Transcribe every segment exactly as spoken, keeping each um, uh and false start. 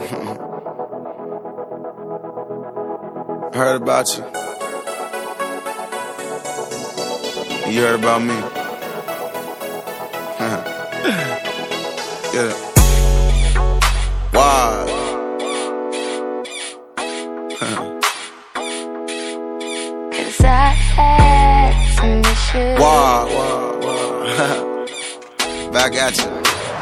Heard about you. You heard about me. Yeah. Wow. Cause I had some issues. Wow, wow, wow. Back at you.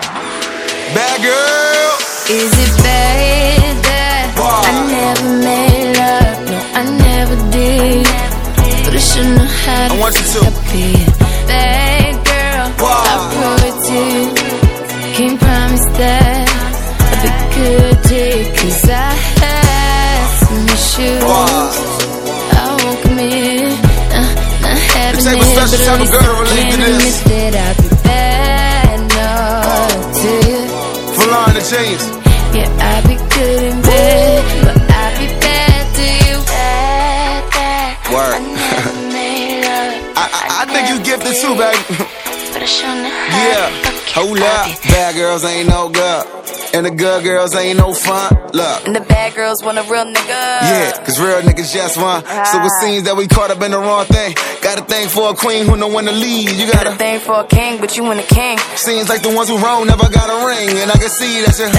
Bad girl. Is it bad that wow. I never made love? No, I never did. But I should know how to I want you to. stop it. Bad girl, wow. I prove to you. Can't promise that I'll be good to you. Cause I had some issues. Wow. I won't commit, nah, not having it. Take it, a special type of girl to relate to this. That I'll be bad, no, to you. Full on the chains. Yeah, I be good in bed, but I be bad to you. Bad, bad. Word. I never made love. I, I, I think you gifted too, baby. But I sure know how yeah. to fuck Hold up. Bad girls ain't no good. And the good girls ain't no fun. Look. And the bad girls want a real nigga. Yeah, cause real niggas just want. Ah. So it seems that we caught up in the wrong thing. Got a thing for a queen who know when to lead. You got, got a thing for a king, but you ain't a king. Seems like the ones who wrong never got a ring. And I can see that you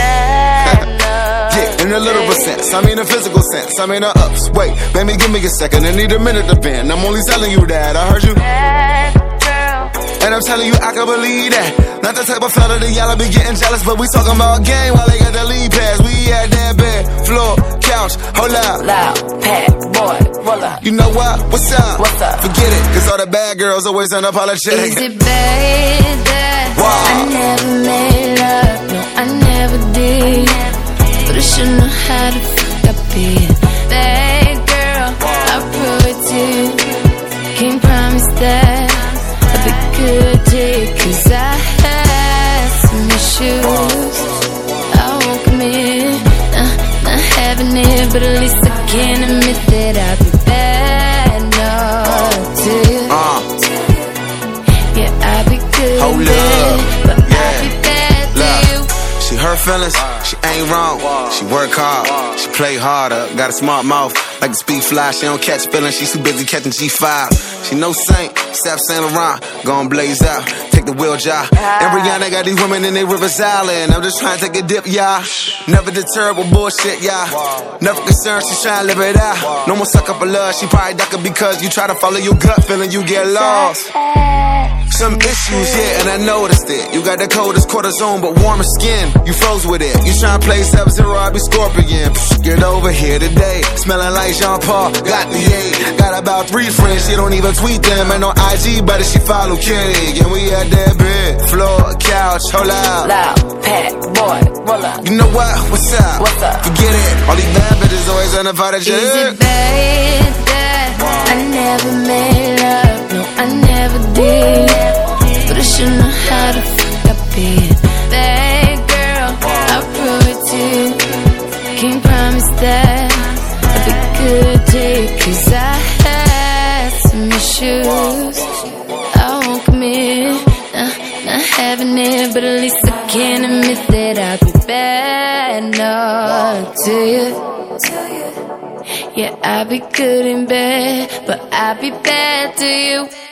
yeah, in a literal sense. I mean a physical sense. I mean a ups. Wait, baby, give me a second. I need a minute to bend. I'm only telling you that. I heard you. Bad girl. And I'm telling you, I can believe that. Not the type of fella that y'all be getting jealous, but we talking about game while they got the lead pass. We at that bed, floor, couch, hold up. Loud, pat, boy, roll up. You know what? What's up? What's up? Forget it, cause all the bad girls always unapologetic. Is it bad that wow. I never made love? No, I never did. But I should know how to fuck up it. Bad girl, wow. I prove it to you. Can't promise that I'll be good to you. Cause I had some issues. I won't commit, nah, not having it. But at least I can admit that I'll be bad, no, to you. Uh. Yeah, I'll be good, hold bad, up. but Yeah. I'll be bad to Look. you. She hurt feelings, she ain't wrong. She work hard, she play harder. Got a smart mouth, like to speak fly. She don't catch feelings, she too busy catching G five. She no saint, Steph Saint Laurent, gon' blaze out, take the wheel job. And Rihanna got these women in they Rivers Island. I'm just trying to take a dip, y'all. Never deterred with bullshit, y'all. Never concerned, she trying to live it out. No more suck up a love, she probably ducking because you try to follow your gut feeling, you get lost. Some issues, yeah, and I noticed it. You got the coldest cortisone, but warmer skin. You froze with it. You tryna play Sub-Zero, I be Scorpion. Get over here today, smelling like Jean Paul. Got the eight, got about three friends. She don't even tweet them, and on I G, but she follow Kenny. And we at that bed, floor, couch, hold out. Loud, pat, boy, roll up. You know what? What's up? What's up? Forget it. All these bad bitches always unapologetic. Is it bad that I never made love? No, I never did. But I should know how to fuck up it. Bad girl, I'll prove it to you. Can't promise that I'll be good to you. Cause I had some issues. I won't commit, nah, not having it. But at least I can admit that I'll be bad, no, to you. Yeah, I'll be good in bed, but I'll be bad to you.